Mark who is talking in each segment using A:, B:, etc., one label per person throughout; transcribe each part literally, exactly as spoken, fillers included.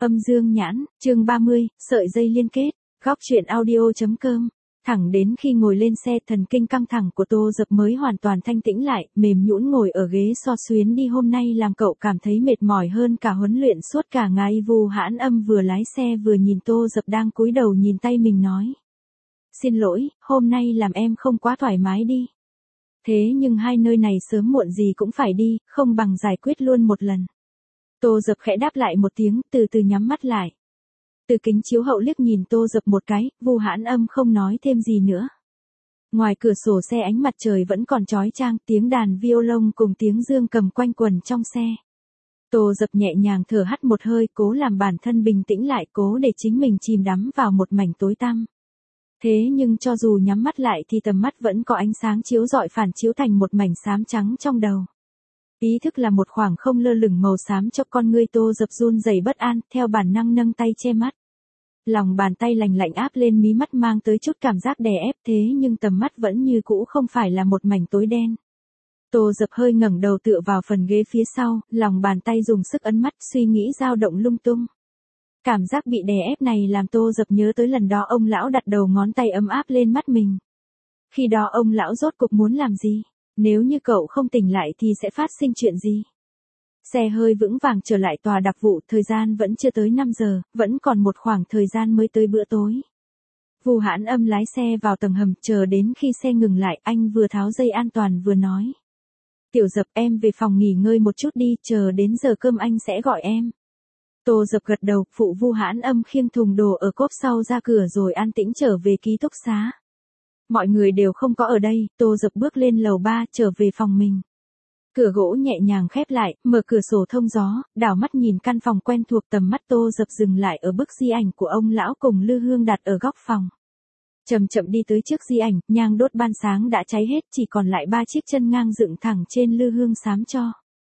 A: Âm dương nhãn, chương ba mươi, sợi dây liên kết, góc truyện audio.com. Thẳng đến khi ngồi lên xe, thần kinh căng thẳng của Tô Dập mới hoàn toàn thanh tĩnh lại, mềm nhũn ngồi ở ghế so xuyến đi. Hôm nay làm cậu cảm thấy mệt mỏi hơn cả huấn luyện suốt cả ngày. Vu Hãn Âm vừa lái xe vừa nhìn Tô Dập đang cúi đầu nhìn tay mình nói: "Xin lỗi, hôm nay làm em không quá thoải mái đi. Thế nhưng hai nơi này sớm muộn gì cũng phải đi, không bằng giải quyết luôn một lần." Tô Dập khẽ đáp lại một tiếng, từ từ nhắm mắt lại. Từ kính chiếu hậu liếc nhìn Tô Dập một cái, Vu Hãn Âm không nói thêm gì nữa. Ngoài cửa sổ xe ánh mặt trời vẫn còn chói chang, tiếng đàn violon cùng tiếng dương cầm quanh quẩn trong xe. Tô Dập nhẹ nhàng thở hắt một hơi, cố làm bản thân bình tĩnh lại, cố để chính mình chìm đắm vào một mảnh tối tăm. Thế nhưng cho dù nhắm mắt lại thì tầm mắt vẫn có ánh sáng chiếu rọi phản chiếu thành một mảnh xám trắng trong đầu. Ý thức là một khoảng không lơ lửng màu xám cho con ngươi. Tô Dập run rẩy bất an, theo bản năng nâng tay che mắt. Lòng bàn tay lành lạnh áp lên mí mắt mang tới chút cảm giác đè ép, thế nhưng tầm mắt vẫn như cũ không phải là một mảnh tối đen. Tô Dập hơi ngẩng đầu tựa vào phần ghế phía sau, lòng bàn tay dùng sức ấn mắt, suy nghĩ dao động lung tung. Cảm giác bị đè ép này làm Tô Dập nhớ tới lần đó ông lão đặt đầu ngón tay ấm áp lên mắt mình. Khi đó ông lão rốt cuộc muốn làm gì? Nếu như cậu không tỉnh lại thì sẽ phát sinh chuyện gì? Xe hơi vững vàng trở lại tòa đặc vụ, thời gian vẫn chưa tới năm giờ, vẫn còn một khoảng thời gian mới tới bữa tối. Vu Hãn Âm lái xe vào tầng hầm, chờ đến khi xe ngừng lại, anh vừa tháo dây an toàn vừa nói: "Tiểu Dập, em về phòng nghỉ ngơi một chút đi, chờ đến giờ cơm anh sẽ gọi em." Tô Dập gật đầu, phụ Vu Hãn Âm khiêng thùng đồ ở cốp sau ra cửa rồi an tĩnh trở về ký túc xá. Mọi người đều không có ở đây, Tô Dập bước lên lầu ba, trở về phòng mình. Cửa gỗ nhẹ nhàng khép lại, mở cửa sổ thông gió, đảo mắt nhìn căn phòng quen thuộc. Tầm mắt Tô Dập dừng lại ở bức di ảnh của ông lão cùng Lư Hương đặt ở góc phòng. Chậm chậm đi tới trước di ảnh, nhang đốt ban sáng đã cháy hết, chỉ còn lại ba chiếc chân ngang dựng thẳng trên Lư Hương xám cho.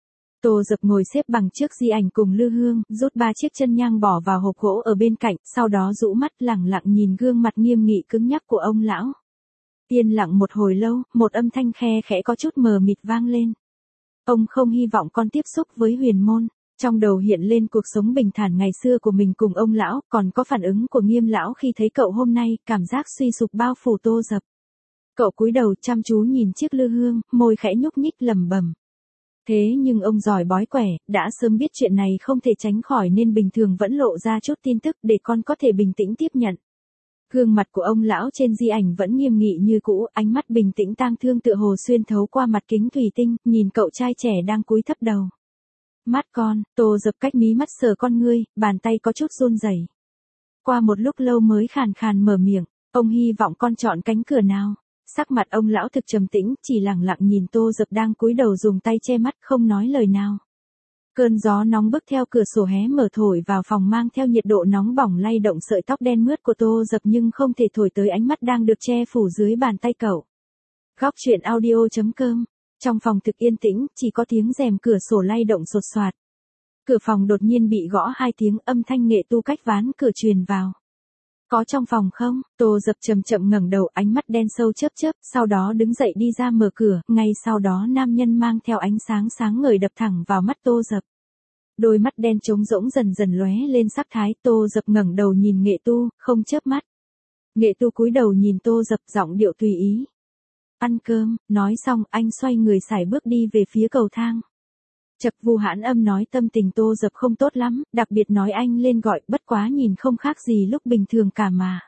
A: Tô Dập ngồi xếp bằng trước di ảnh cùng Lư Hương, rút ba chiếc chân nhang bỏ vào hộp gỗ ở bên cạnh, sau đó rũ mắt lẳng lặng nhìn gương mặt nghiêm nghị cứng nhắc của ông lão. Yên lặng một hồi lâu, một âm thanh khe khẽ có chút mờ mịt vang lên. Ông không hy vọng con tiếp xúc với huyền môn. Trong đầu hiện lên cuộc sống bình thản ngày xưa của mình cùng ông lão, còn có phản ứng của Nghiêm lão khi thấy cậu hôm nay, cảm giác suy sụp bao phủ Tô Dập. Cậu cúi đầu chăm chú nhìn chiếc lư hương, môi khẽ nhúc nhích lẩm bẩm. Thế nhưng ông giỏi bói quẻ, đã sớm biết chuyện này không thể tránh khỏi nên bình thường vẫn lộ ra chút tin tức để con có thể bình tĩnh tiếp nhận. Gương mặt của ông lão trên di ảnh vẫn nghiêm nghị như cũ, ánh mắt bình tĩnh tang thương tựa hồ xuyên thấu qua mặt kính thủy tinh, nhìn cậu trai trẻ đang cúi thấp đầu. "Mắt con." Tô Dập cách mí mắt sờ con ngươi, bàn tay có chút run rẩy. Qua một lúc lâu mới khàn khàn mở miệng: "Ông hy vọng con chọn cánh cửa nào?" Sắc mặt ông lão thực trầm tĩnh, chỉ lặng lặng nhìn Tô Dập đang cúi đầu dùng tay che mắt, không nói lời nào. Cơn gió nóng bức theo cửa sổ hé mở thổi vào phòng, mang theo nhiệt độ nóng bỏng lay động sợi tóc đen mướt của Tô Dập, nhưng không thể thổi tới ánh mắt đang được che phủ dưới bàn tay cậu. Góc truyện audio.com. Trong phòng thực yên tĩnh, chỉ có tiếng rèm cửa sổ lay động sột soạt. Cửa phòng đột nhiên bị gõ hai tiếng, âm thanh nghệ tu cách ván cửa truyền vào. "Có trong phòng không?" Tô Dập chậm chậm ngẩng đầu, ánh mắt đen sâu chớp chớp, sau đó đứng dậy đi ra mở cửa, ngay sau đó nam nhân mang theo ánh sáng sáng ngời đập thẳng vào mắt Tô Dập. Đôi mắt đen trống rỗng dần dần lóe lên sắc thái. Tô Dập ngẩng đầu nhìn nghệ tu, không chớp mắt. Nghệ tu cúi đầu nhìn Tô Dập, giọng điệu tùy ý. "Ăn cơm." Nói xong, anh xoay người sải bước đi về phía cầu thang. Chật, Vu Hãn Âm nói tâm tình Tô Dập không tốt lắm, đặc biệt nói anh lên gọi, bất quá nhìn không khác gì lúc bình thường cả mà.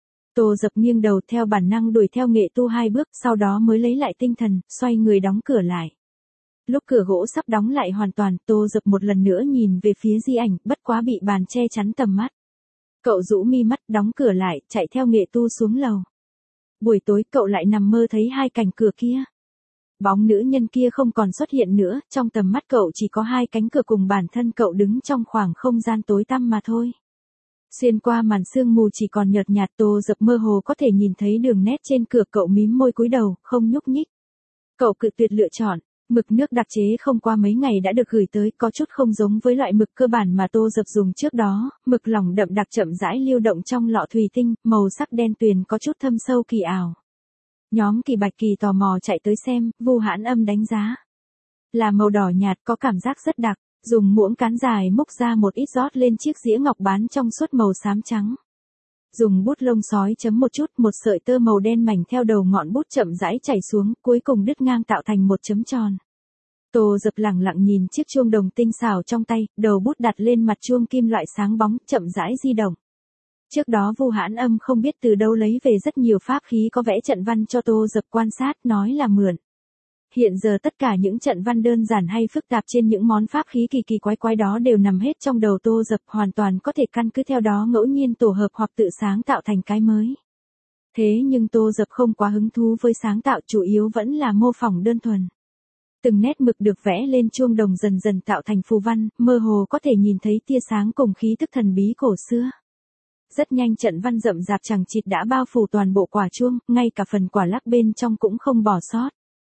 A: Tô Dập nghiêng đầu theo bản năng đuổi theo nghệ tu hai bước, sau đó mới lấy lại tinh thần, xoay người đóng cửa lại. Lúc cửa gỗ sắp đóng lại hoàn toàn, Tô Dập một lần nữa nhìn về phía di ảnh, bất quá bị bàn che chắn tầm mắt. Cậu rũ mi mắt, đóng cửa lại, chạy theo nghệ tu xuống lầu. Buổi tối cậu lại nằm mơ thấy hai cánh cửa kia. Bóng nữ nhân kia không còn xuất hiện nữa, trong tầm mắt cậu chỉ có hai cánh cửa cùng bản thân cậu đứng trong khoảng không gian tối tăm mà thôi. Xuyên qua màn sương mù chỉ còn nhợt nhạt, Tô Dập mơ hồ có thể nhìn thấy đường nét trên cửa. Cậu mím môi cúi đầu, không nhúc nhích. Cậu cự tuyệt lựa chọn. Mực nước đặc chế không qua mấy ngày đã được gửi tới, có chút không giống với loại mực cơ bản mà Tô Dập dùng trước đó. Mực lỏng đậm đặc chậm rãi lưu động trong lọ thủy tinh, màu sắc đen tuyền có chút thâm sâu kỳ ảo. Nhóm Kỳ Bạch Kỳ tò mò chạy tới xem, Vu Hãn Âm đánh giá. Là màu đỏ nhạt, có cảm giác rất đặc. Dùng muỗng cán dài múc ra một ít rót lên chiếc dĩa ngọc bán trong suốt màu xám trắng. Dùng bút lông sói chấm một chút, một sợi tơ màu đen mảnh theo đầu ngọn bút chậm rãi chảy xuống, cuối cùng đứt ngang tạo thành một chấm tròn. Tô Dập lẳng lặng nhìn chiếc chuông đồng tinh xảo trong tay, đầu bút đặt lên mặt chuông kim loại sáng bóng, chậm rãi di động. Trước đó Vu Hãn Âm không biết từ đâu lấy về rất nhiều pháp khí có vẽ trận văn cho Tô Dập quan sát, nói là mượn. Hiện giờ tất cả những trận văn đơn giản hay phức tạp trên những món pháp khí kỳ kỳ quái quái đó đều nằm hết trong đầu Tô Dập, hoàn toàn có thể căn cứ theo đó ngẫu nhiên tổ hợp hoặc tự sáng tạo thành cái mới. Thế nhưng Tô Dập không quá hứng thú với sáng tạo, chủ yếu vẫn là mô phỏng đơn thuần. Từng nét mực được vẽ lên chuông đồng dần dần tạo thành phù văn, mơ hồ có thể nhìn thấy tia sáng cùng khí tức thần bí cổ xưa. Rất nhanh trận văn rậm rạp chằng chịt đã bao phủ toàn bộ quả chuông, ngay cả phần quả lắc bên trong cũng không bỏ sót.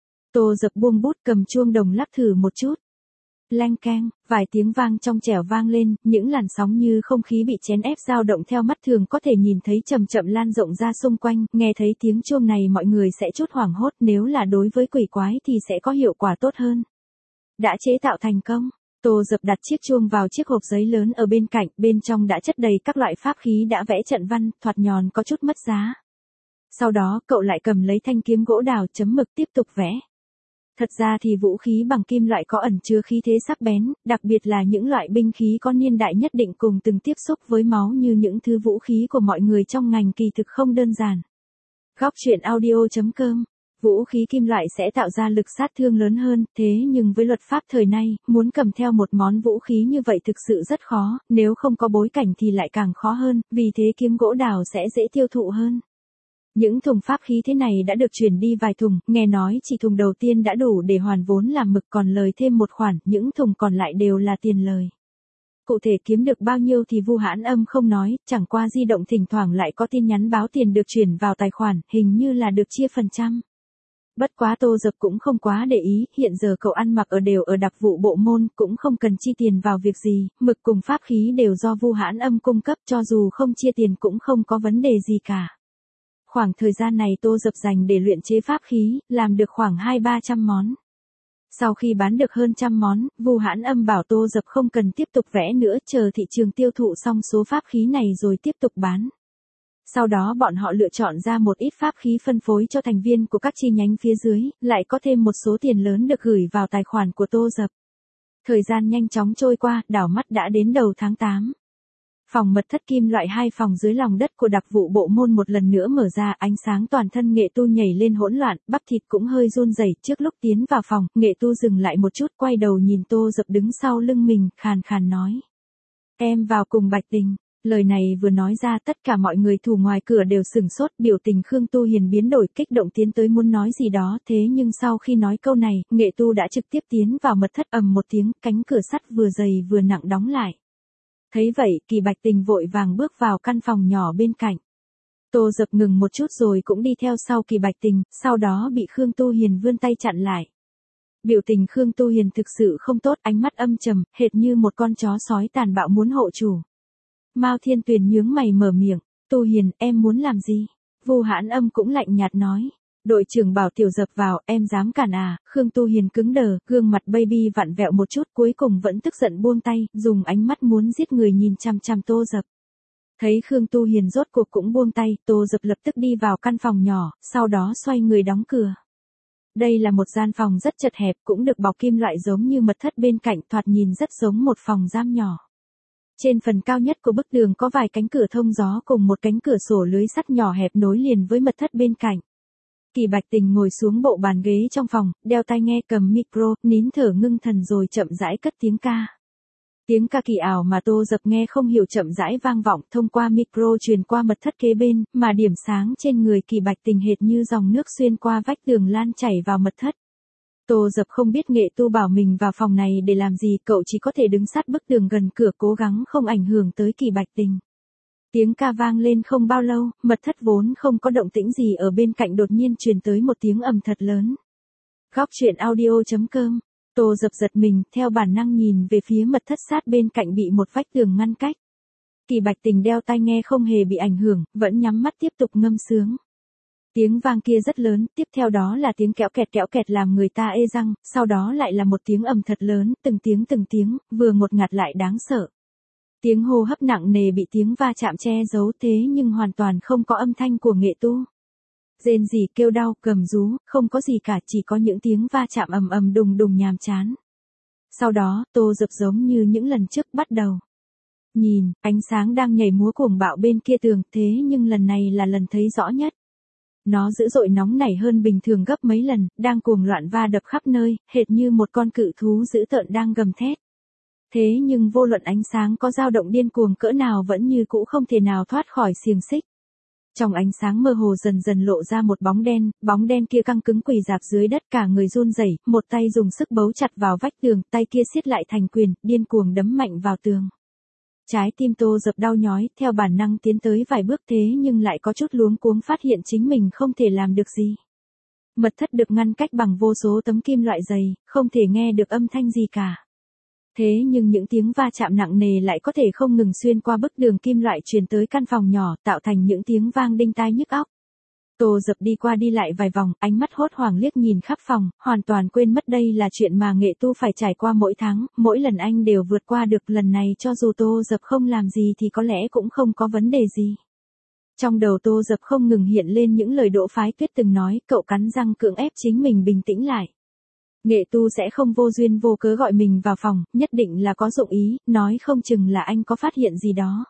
A: Tô Dập buông bút cầm chuông đồng lắc thử một chút. Leng keng, vài tiếng vang trong trẻo vang lên, những làn sóng như không khí bị chèn ép dao động theo mắt thường có thể nhìn thấy chậm chậm lan rộng ra xung quanh, nghe thấy tiếng chuông này mọi người sẽ chút hoảng hốt, nếu là đối với quỷ quái thì sẽ có hiệu quả tốt hơn. Đã chế tạo thành công, Tô Dập đặt chiếc chuông vào chiếc hộp giấy lớn ở bên cạnh, bên trong đã chất đầy các loại pháp khí đã vẽ trận văn, thoạt nhòn có chút mất giá. Sau đó cậu lại cầm lấy thanh kiếm gỗ đào chấm mực tiếp tục vẽ. Thật ra thì vũ khí bằng kim loại có ẩn chứa khí thế sắc bén, đặc biệt là những loại binh khí có niên đại nhất định cùng từng tiếp xúc với máu như những thứ vũ khí của mọi người trong ngành kỳ thực không đơn giản. Góc truyện audio chấm com. Vũ khí kim loại sẽ tạo ra lực sát thương lớn hơn, thế nhưng với luật pháp thời nay, muốn cầm theo một món vũ khí như vậy thực sự rất khó, nếu không có bối cảnh thì lại càng khó hơn, vì thế kiếm gỗ đào sẽ dễ tiêu thụ hơn. Những thùng pháp khí thế này đã được chuyển đi vài thùng, nghe nói chỉ thùng đầu tiên đã đủ để hoàn vốn làm mực, còn lời thêm một khoản, những thùng còn lại đều là tiền lời. Cụ thể kiếm được bao nhiêu thì Vu Hãn Âm không nói, chẳng qua di động thỉnh thoảng lại có tin nhắn báo tiền được chuyển vào tài khoản, hình như là được chia phần trăm. Bất quá Tô Dập cũng không quá để ý, hiện giờ cậu ăn mặc ở đều ở đặc vụ bộ môn, cũng không cần chi tiền vào việc gì, mực cùng pháp khí đều do Vu Hãn Âm cung cấp, cho dù không chia tiền cũng không có vấn đề gì cả. Khoảng thời gian này Tô Dập dành để luyện chế pháp khí, làm được khoảng hai ba trăm món. Sau khi bán được hơn trăm món, Vu Hãn Âm bảo Tô Dập không cần tiếp tục vẽ nữa, chờ thị trường tiêu thụ xong số pháp khí này rồi tiếp tục bán. Sau đó bọn họ lựa chọn ra một ít pháp khí phân phối cho thành viên của các chi nhánh phía dưới, lại có thêm một số tiền lớn được gửi vào tài khoản của Tô Dập. Thời gian nhanh chóng trôi qua, đảo mắt đã đến đầu tháng tám. Phòng mật thất kim loại hai phòng dưới lòng đất của đặc vụ bộ môn một lần nữa mở ra, ánh sáng toàn thân Nghệ Tu nhảy lên hỗn loạn, bắp thịt cũng hơi run rẩy. Trước lúc tiến vào phòng, Nghệ Tu dừng lại một chút, quay đầu nhìn Tô Dập đứng sau lưng mình, khàn khàn nói. Em vào cùng Bạch Tình. Lời này vừa nói ra tất cả mọi người thủ ngoài cửa đều sửng sốt, biểu tình Khương Tu Hiền biến đổi, kích động tiến tới muốn nói gì đó, thế nhưng sau khi nói câu này, Nghệ Tu đã trực tiếp tiến vào mật thất, ầm một tiếng, cánh cửa sắt vừa dày vừa nặng đóng lại. Thấy vậy, Kỳ Bạch Tình vội vàng bước vào căn phòng nhỏ bên cạnh. Tô Dập ngừng một chút rồi cũng đi theo sau Kỳ Bạch Tình, sau đó bị Khương Tu Hiền vươn tay chặn lại. Biểu tình Khương Tu Hiền thực sự không tốt, ánh mắt âm trầm, hệt như một con chó sói tàn bạo muốn hộ chủ. Mao Thiên Tuyền nhướng mày mở miệng, Tu Hiền, em muốn làm gì? Vu Hãn Âm cũng lạnh nhạt nói. Đội trưởng bảo Tiểu Dập vào, em dám cản à? Khương Tu Hiền cứng đờ, gương mặt baby vặn vẹo một chút, cuối cùng vẫn tức giận buông tay, dùng ánh mắt muốn giết người nhìn chằm chằm Tô Dập. Thấy Khương Tu Hiền rốt cuộc cũng buông tay, Tô Dập lập tức đi vào căn phòng nhỏ, sau đó xoay người đóng cửa. Đây là một gian phòng rất chật hẹp, cũng được bọc kim loại giống như mật thất bên cạnh, thoạt nhìn rất giống một phòng giam nhỏ. Trên phần cao nhất của bức tường có vài cánh cửa thông gió cùng một cánh cửa sổ lưới sắt nhỏ hẹp nối liền với mật thất bên cạnh. Kỳ Bạch Tình ngồi xuống bộ bàn ghế trong phòng, đeo tai nghe cầm micro, nín thở ngưng thần rồi chậm rãi cất tiếng ca. Tiếng ca kỳ ảo mà Tô Dập nghe không hiểu chậm rãi vang vọng thông qua micro truyền qua mật thất kế bên, mà điểm sáng trên người Kỳ Bạch Tình hệt như dòng nước xuyên qua vách tường lan chảy vào mật thất. Tô Dập không biết Nghệ Tu bảo mình vào phòng này để làm gì, cậu chỉ có thể đứng sát bức tường gần cửa cố gắng không ảnh hưởng tới Kỳ Bạch Tình. Tiếng ca vang lên không bao lâu, mật thất vốn không có động tĩnh gì ở bên cạnh đột nhiên truyền tới một tiếng ầm thật lớn. Góc truyện audio chấm com. Tô Dập giật mình, theo bản năng nhìn về phía mật thất sát bên cạnh bị một vách tường ngăn cách. Kỳ Bạch Tình đeo tai nghe không hề bị ảnh hưởng, vẫn nhắm mắt tiếp tục ngâm sướng. Tiếng vang kia rất lớn, tiếp theo đó là tiếng kéo kẹt kéo kẹt làm người ta ê răng, sau đó lại là một tiếng ầm thật lớn, từng tiếng từng tiếng, vừa ngột ngạt lại đáng sợ. Tiếng hô hấp nặng nề bị tiếng va chạm che giấu thế nhưng hoàn toàn không có âm thanh của nghệ tu. Rên rỉ kêu đau, gầm rú, không có gì cả, chỉ có những tiếng va chạm ầm ầm đùng đùng nhàm chán. Sau đó, Tô Dập giống như những lần trước bắt đầu. Nhìn, ánh sáng đang nhảy múa cuồng bạo bên kia tường, thế nhưng lần này là lần thấy rõ nhất. Nó dữ dội nóng nảy hơn bình thường gấp mấy lần, đang cuồng loạn va đập khắp nơi, hệt như một con cự thú dữ tợn đang gầm thét. Thế nhưng vô luận ánh sáng có dao động điên cuồng cỡ nào vẫn như cũ không thể nào thoát khỏi xiềng xích. Trong ánh sáng mơ hồ dần dần lộ ra một bóng đen, bóng đen kia căng cứng quỳ dạp dưới đất cả người run rẩy, một tay dùng sức bấu chặt vào vách tường, tay kia siết lại thành quyền, điên cuồng đấm mạnh vào tường. Trái tim Tô Dập đau nhói, theo bản năng tiến tới vài bước thế nhưng lại có chút luống cuống phát hiện chính mình không thể làm được gì. Mật thất được ngăn cách bằng vô số tấm kim loại dày, không thể nghe được âm thanh gì cả. Thế nhưng những tiếng va chạm nặng nề lại có thể không ngừng xuyên qua bức tường kim loại truyền tới căn phòng nhỏ, tạo thành những tiếng vang đinh tai nhức óc. Tô Dập đi qua đi lại vài vòng, ánh mắt hốt hoảng liếc nhìn khắp phòng, hoàn toàn quên mất đây là chuyện mà nghệ tu phải trải qua mỗi tháng, mỗi lần anh đều vượt qua được, lần này cho dù Tô Dập không làm gì thì có lẽ cũng không có vấn đề gì. Trong đầu Tô Dập không ngừng hiện lên những lời Đỗ Phái Tuyết từng nói, cậu cắn răng cưỡng ép chính mình bình tĩnh lại. Nghệ tu sẽ không vô duyên vô cớ gọi mình vào phòng, nhất định là có dụng ý, nói không chừng là anh có phát hiện gì đó.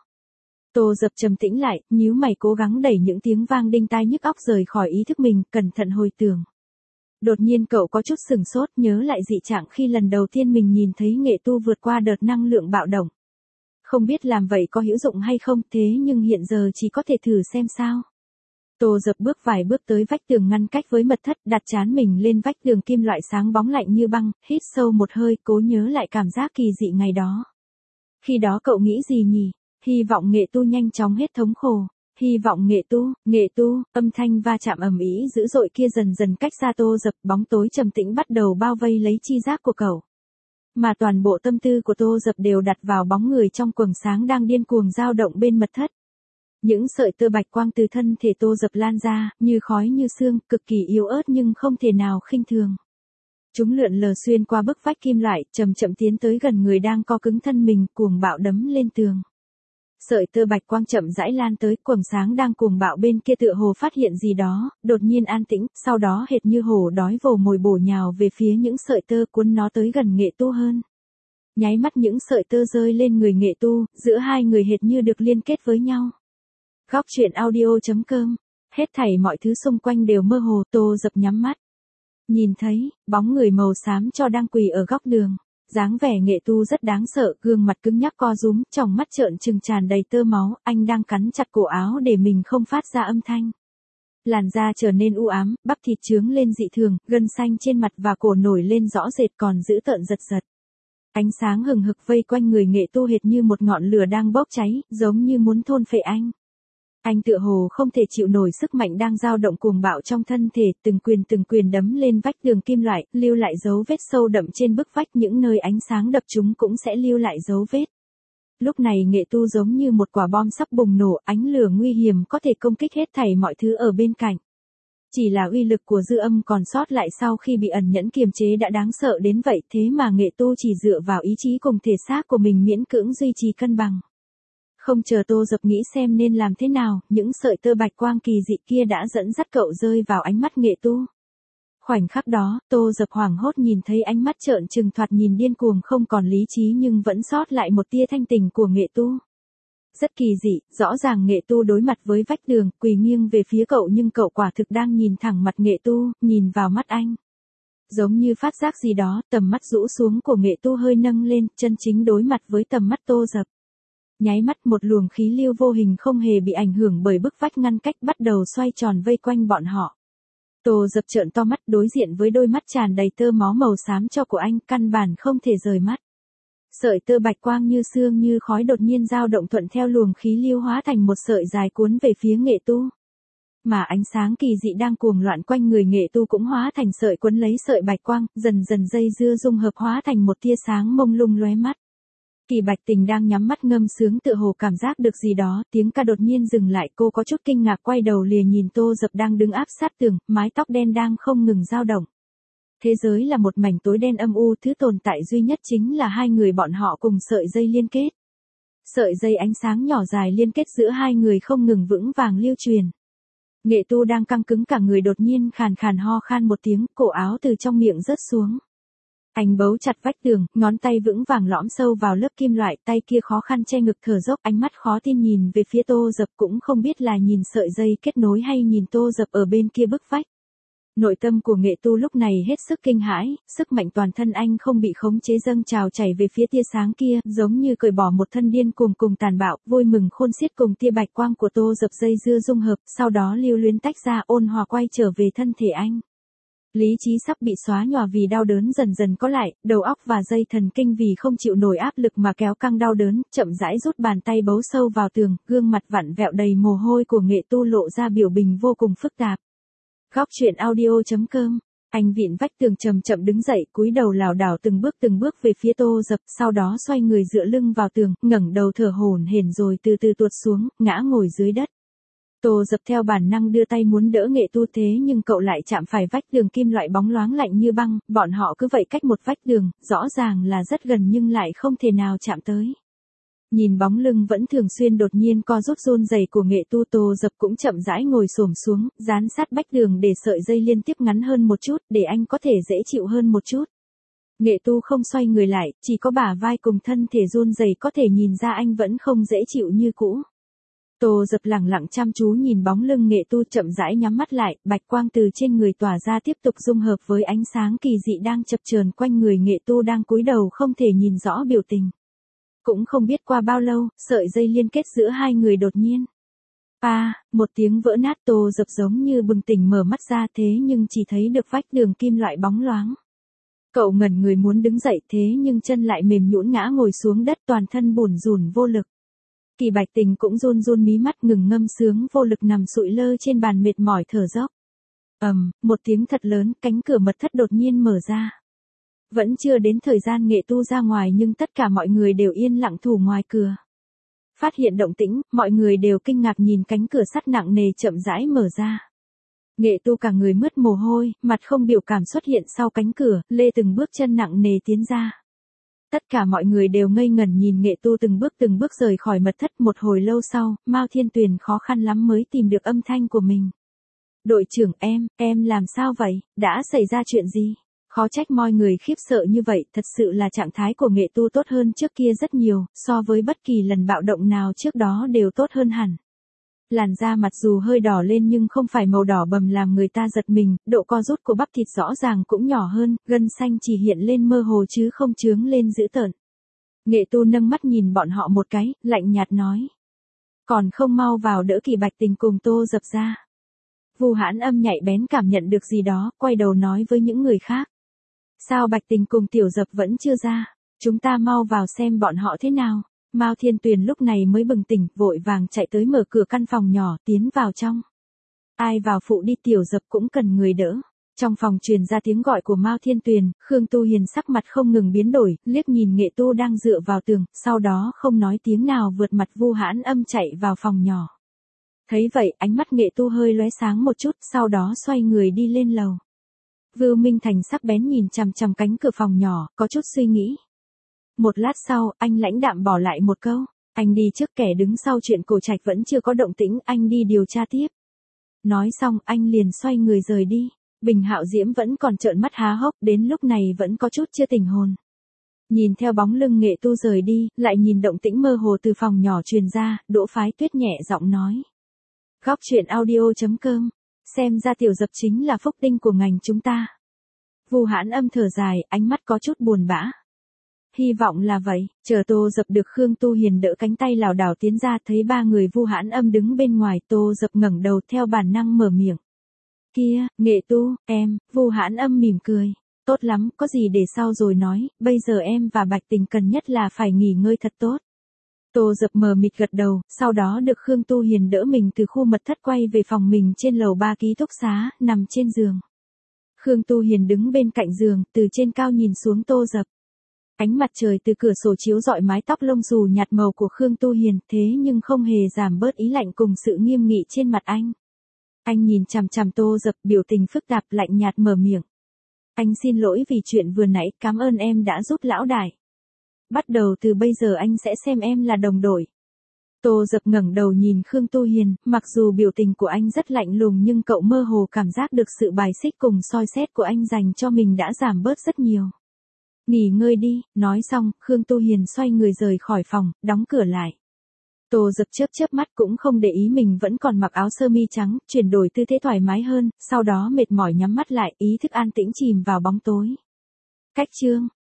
A: Tô Dập trầm tĩnh lại, nhíu mày cố gắng đẩy những tiếng vang đinh tai nhức óc rời khỏi ý thức mình, cẩn thận hồi tưởng. Đột nhiên cậu có chút sừng sốt, nhớ lại dị trạng khi lần đầu tiên mình nhìn thấy nghệ tu vượt qua đợt năng lượng bạo động. Không biết làm vậy có hữu dụng hay không, thế nhưng hiện giờ chỉ có thể thử xem sao. Tô Dập bước vài bước tới vách tường ngăn cách với mật thất, đặt trán mình lên vách tường kim loại sáng bóng lạnh như băng, hít sâu một hơi, cố nhớ lại cảm giác kỳ dị ngày đó. Khi đó cậu nghĩ gì nhỉ? Hy vọng nghệ tu nhanh chóng hết thống khổ. Hy vọng nghệ tu, nghệ tu, âm thanh va chạm ầm ĩ dữ dội kia dần dần cách xa Tô Dập, bóng tối trầm tĩnh bắt đầu bao vây lấy chi giác của cậu. Mà toàn bộ tâm tư của Tô Dập đều đặt vào bóng người trong quầng sáng đang điên cuồng dao động bên mật thất. Những sợi tơ bạch quang từ thân thể Tô Dập lan ra, như khói như sương, cực kỳ yếu ớt nhưng không thể nào khinh thường. Chúng lượn lờ xuyên qua bức vách kim loại, chậm chậm tiến tới gần người đang co cứng thân mình, cuồng bạo đấm lên tường. Sợi tơ bạch quang chậm rãi lan tới, quầng sáng đang cuồng bạo bên kia tựa hồ phát hiện gì đó, đột nhiên an tĩnh, sau đó hệt như hổ đói vồ mồi bổ nhào về phía những sợi tơ cuốn nó tới gần nghệ tu hơn. Nháy mắt những sợi tơ rơi lên người nghệ tu, giữa hai người hệt như được liên kết với nhau. Góc truyện audio chấm com, hết thảy mọi thứ xung quanh đều mơ hồ, Tô Dập nhắm mắt. Nhìn thấy, bóng người màu xám cho đang quỳ ở góc đường. Dáng vẻ nghệ tu rất đáng sợ, gương mặt cứng nhắc co rúm, tròng mắt trợn trừng tràn đầy tơ máu, anh đang cắn chặt cổ áo để mình không phát ra âm thanh. Làn da trở nên u ám, bắp thịt trướng lên dị thường, gân xanh trên mặt và cổ nổi lên rõ rệt còn dữ tợn giật giật. Ánh sáng hừng hực vây quanh người nghệ tu hệt như một ngọn lửa đang bốc cháy, giống như muốn thôn phệ anh. Anh tựa hồ không thể chịu nổi sức mạnh đang dao động cuồng bạo trong thân thể, từng quyền từng quyền đấm lên vách tường kim loại, lưu lại dấu vết sâu đậm trên bức vách, những nơi ánh sáng đập chúng cũng sẽ lưu lại dấu vết. Lúc này nghệ tu giống như một quả bom sắp bùng nổ, ánh lửa nguy hiểm có thể công kích hết thảy mọi thứ ở bên cạnh. Chỉ là uy lực của dư âm còn sót lại sau khi bị ẩn nhẫn kiềm chế đã đáng sợ đến vậy, thế mà nghệ tu chỉ dựa vào ý chí cùng thể xác của mình miễn cưỡng duy trì cân bằng. Không chờ Tô Dập nghĩ xem nên làm thế nào, những sợi tơ bạch quang kỳ dị kia đã dẫn dắt cậu rơi vào ánh mắt nghệ tu. Khoảnh khắc đó, Tô Dập hoảng hốt nhìn thấy ánh mắt trợn trừng thoạt nhìn điên cuồng không còn lý trí nhưng vẫn sót lại một tia thanh tình của nghệ tu. Rất kỳ dị, rõ ràng nghệ tu đối mặt với vách tường, quỳ nghiêng về phía cậu nhưng cậu quả thực đang nhìn thẳng mặt nghệ tu, nhìn vào mắt anh. Giống như phát giác gì đó, tầm mắt rũ xuống của nghệ tu hơi nâng lên, chân chính đối mặt với tầm mắt Tô Dập. Nháy mắt một luồng khí lưu vô hình không hề bị ảnh hưởng bởi bức vách ngăn cách bắt đầu xoay tròn vây quanh bọn họ. Tô Dập trợn to mắt đối diện với đôi mắt tràn đầy tơ máu màu xám cho của anh, căn bản không thể rời mắt. Sợi tơ bạch quang như sương như khói đột nhiên dao động thuận theo luồng khí lưu hóa thành một sợi dài cuốn về phía nghệ tu. Mà ánh sáng kỳ dị đang cuồng loạn quanh người nghệ tu cũng hóa thành sợi cuốn lấy sợi bạch quang, dần dần dây dưa dung hợp hóa thành một tia sáng mông lung lóe mắt. Kỳ Bạch Tình đang nhắm mắt ngâm sướng tựa hồ cảm giác được gì đó, tiếng ca đột nhiên dừng lại, cô có chút kinh ngạc quay đầu lìa nhìn Tô Dập đang đứng áp sát tường, mái tóc đen đang không ngừng dao động. Thế giới là một mảnh tối đen âm u, thứ tồn tại duy nhất chính là hai người bọn họ cùng sợi dây liên kết. Sợi dây ánh sáng nhỏ dài liên kết giữa hai người không ngừng vững vàng lưu truyền. Nghệ Tu đang căng cứng cả người đột nhiên khàn khàn ho khan một tiếng, cổ áo từ trong miệng rớt xuống. Anh bấu chặt vách tường, ngón tay vững vàng lõm sâu vào lớp kim loại, tay kia khó khăn che ngực thở dốc, ánh mắt khó tin nhìn về phía Tô Dập, cũng không biết là nhìn sợi dây kết nối hay nhìn Tô Dập ở bên kia bức vách. Nội tâm của Nghệ Tu lúc này hết sức kinh hãi, sức mạnh toàn thân anh không bị khống chế dâng trào chảy về phía tia sáng kia, giống như cởi bỏ một thân điên cuồng cùng tàn bạo, vui mừng khôn xiết cùng tia bạch quang của Tô Dập dây dưa dung hợp, sau đó lưu luyến tách ra, ôn hòa quay trở về thân thể anh. Lý trí sắp bị xóa nhòa vì đau đớn dần dần có lại, đầu óc và dây thần kinh vì không chịu nổi áp lực mà kéo căng đau đớn, chậm rãi rút bàn tay bấu sâu vào tường, gương mặt vặn vẹo đầy mồ hôi của Nghệ Tu lộ ra biểu bình vô cùng phức tạp. Góc truyện audio chấm com. Anh vịn vách tường chậm chậm đứng dậy, cúi đầu lảo đảo từng bước từng bước về phía Tô Dập, sau đó xoay người dựa lưng vào tường, ngẩng đầu thở hổn hển rồi từ từ tuột xuống, ngã ngồi dưới đất. Tô Dập theo bản năng đưa tay muốn đỡ Nghệ Tu, thế nhưng cậu lại chạm phải vách tường kim loại bóng loáng lạnh như băng, bọn họ cứ vậy cách một vách tường, rõ ràng là rất gần nhưng lại không thể nào chạm tới. Nhìn bóng lưng vẫn thường xuyên đột nhiên co rút run rẩy của Nghệ Tu, Tô Dập cũng chậm rãi ngồi xổm xuống, dán sát vách tường để sợi dây liên tiếp ngắn hơn một chút, để anh có thể dễ chịu hơn một chút. Nghệ Tu không xoay người lại, chỉ có bả vai cùng thân thể run rẩy có thể nhìn ra anh vẫn không dễ chịu như cũ. Tô Dập lẳng lặng chăm chú nhìn bóng lưng Nghệ Tu chậm rãi nhắm mắt lại, bạch quang từ trên người tỏa ra tiếp tục dung hợp với ánh sáng kỳ dị đang chập chờn quanh người Nghệ Tu đang cúi đầu không thể nhìn rõ biểu tình. Cũng không biết qua bao lâu, sợi dây liên kết giữa hai người đột nhiên. À, một tiếng vỡ nát, Tô Dập giống như bừng tỉnh mở mắt ra thế nhưng chỉ thấy được vách tường kim loại bóng loáng. Cậu ngẩn người muốn đứng dậy thế nhưng chân lại mềm nhũn ngã ngồi xuống đất, toàn thân bủn rủn vô lực. Kỳ Bạch Tình cũng run run mí mắt ngừng ngâm sướng vô lực nằm sụi lơ trên bàn mệt mỏi thở dốc. Ầm, um, một tiếng thật lớn, cánh cửa mật thất đột nhiên mở ra. Vẫn chưa đến thời gian Nghệ Tu ra ngoài nhưng tất cả mọi người đều yên lặng thủ ngoài cửa. Phát hiện động tĩnh, mọi người đều kinh ngạc nhìn cánh cửa sắt nặng nề chậm rãi mở ra. Nghệ Tu cả người mướt mồ hôi, mặt không biểu cảm xuất hiện sau cánh cửa, lê từng bước chân nặng nề tiến ra. Tất cả mọi người đều ngây ngẩn nhìn Nghệ Tu từng bước từng bước rời khỏi mật thất. Một hồi lâu sau, Mao Thiên Tuyền khó khăn lắm mới tìm được âm thanh của mình. Đội trưởng em, em làm sao vậy, đã xảy ra chuyện gì? Khó trách mọi người khiếp sợ như vậy, thật sự là trạng thái của Nghệ Tu tốt hơn trước kia rất nhiều, so với bất kỳ lần bạo động nào trước đó đều tốt hơn hẳn. Làn da mặt dù hơi đỏ lên nhưng không phải màu đỏ bầm làm người ta giật mình, độ co rút của bắp thịt rõ ràng cũng nhỏ hơn, gân xanh chỉ hiện lên mơ hồ chứ không chướng lên dữ tợn. Nghệ Tu nâng mắt nhìn bọn họ một cái, lạnh nhạt nói. Còn không mau vào đỡ Kỳ Bạch Tình cùng Tô Dập ra. Vu Hãn Âm nhạy bén cảm nhận được gì đó, quay đầu nói với những người khác. Sao Bạch Tình cùng Tiểu Dập vẫn chưa ra? Chúng ta mau vào xem bọn họ thế nào. Mao Thiên Tuyền lúc này mới bừng tỉnh, vội vàng chạy tới mở cửa căn phòng nhỏ, tiến vào trong. Ai vào phụ đi, Tiểu Dập cũng cần người đỡ. Trong phòng truyền ra tiếng gọi của Mao Thiên Tuyền, Khương Tu Hiền sắc mặt không ngừng biến đổi, liếc nhìn Nghệ Tu đang dựa vào tường, sau đó không nói tiếng nào vượt mặt Vu Hãn Âm chạy vào phòng nhỏ. Thấy vậy, ánh mắt Nghệ Tu hơi lóe sáng một chút, sau đó xoay người đi lên lầu. Vưu Minh Thành sắc bén nhìn chằm chằm cánh cửa phòng nhỏ, có chút suy nghĩ. Một lát sau, anh lãnh đạm bỏ lại một câu, anh đi trước, kẻ đứng sau chuyện Cổ Trạch vẫn chưa có động tĩnh, anh đi điều tra tiếp. Nói xong, anh liền xoay người rời đi. Bình Hạo Diễm vẫn còn trợn mắt há hốc, đến lúc này vẫn có chút chưa tỉnh hồn. Nhìn theo bóng lưng Nghệ Tu rời đi, lại nhìn động tĩnh mơ hồ từ phòng nhỏ truyền ra, Đỗ Phái Tuyết nhẹ giọng nói. Góc truyện audio chấm com, xem ra Tiểu Dập chính là phúc tinh của ngành chúng ta. Vu Hãn Âm thở dài, ánh mắt có chút buồn bã. Hy vọng là vậy, chờ Tô Dập được Khương Tu Hiền đỡ cánh tay lảo đảo tiến ra, thấy ba người Vu Hãn Âm đứng bên ngoài, Tô Dập ngẩng đầu theo bản năng mở miệng. Kia, Nghệ Tu, em, Vu Hãn Âm mỉm cười. Tốt lắm, có gì để sau rồi nói, bây giờ em và Bạch Tình cần nhất là phải nghỉ ngơi thật tốt. Tô Dập mờ mịt gật đầu, sau đó được Khương Tu Hiền đỡ mình từ khu mật thất quay về phòng mình trên lầu ba ký túc xá, nằm trên giường. Khương Tu Hiền đứng bên cạnh giường, từ trên cao nhìn xuống Tô Dập. Ánh mặt trời từ cửa sổ chiếu rọi mái tóc lông xù nhạt màu của Khương Tu Hiền, thế nhưng không hề giảm bớt ý lạnh cùng sự nghiêm nghị trên mặt anh. Anh nhìn chằm chằm Tô Dập, biểu tình phức tạp, lạnh nhạt mở miệng. Anh xin lỗi vì chuyện vừa nãy, cảm ơn em đã giúp lão đại. Bắt đầu từ bây giờ anh sẽ xem em là đồng đội. Tô Dập ngẩng đầu nhìn Khương Tu Hiền, mặc dù biểu tình của anh rất lạnh lùng nhưng cậu mơ hồ cảm giác được sự bài xích cùng soi xét của anh dành cho mình đã giảm bớt rất nhiều. Nghỉ ngơi đi, nói xong, Khương Tu Hiền xoay người rời khỏi phòng, đóng cửa lại. Tô Dập chớp chớp mắt cũng không để ý mình vẫn còn mặc áo sơ mi trắng, chuyển đổi tư thế thoải mái hơn, sau đó mệt mỏi nhắm mắt lại, ý thức an tĩnh chìm vào bóng tối. Cách chương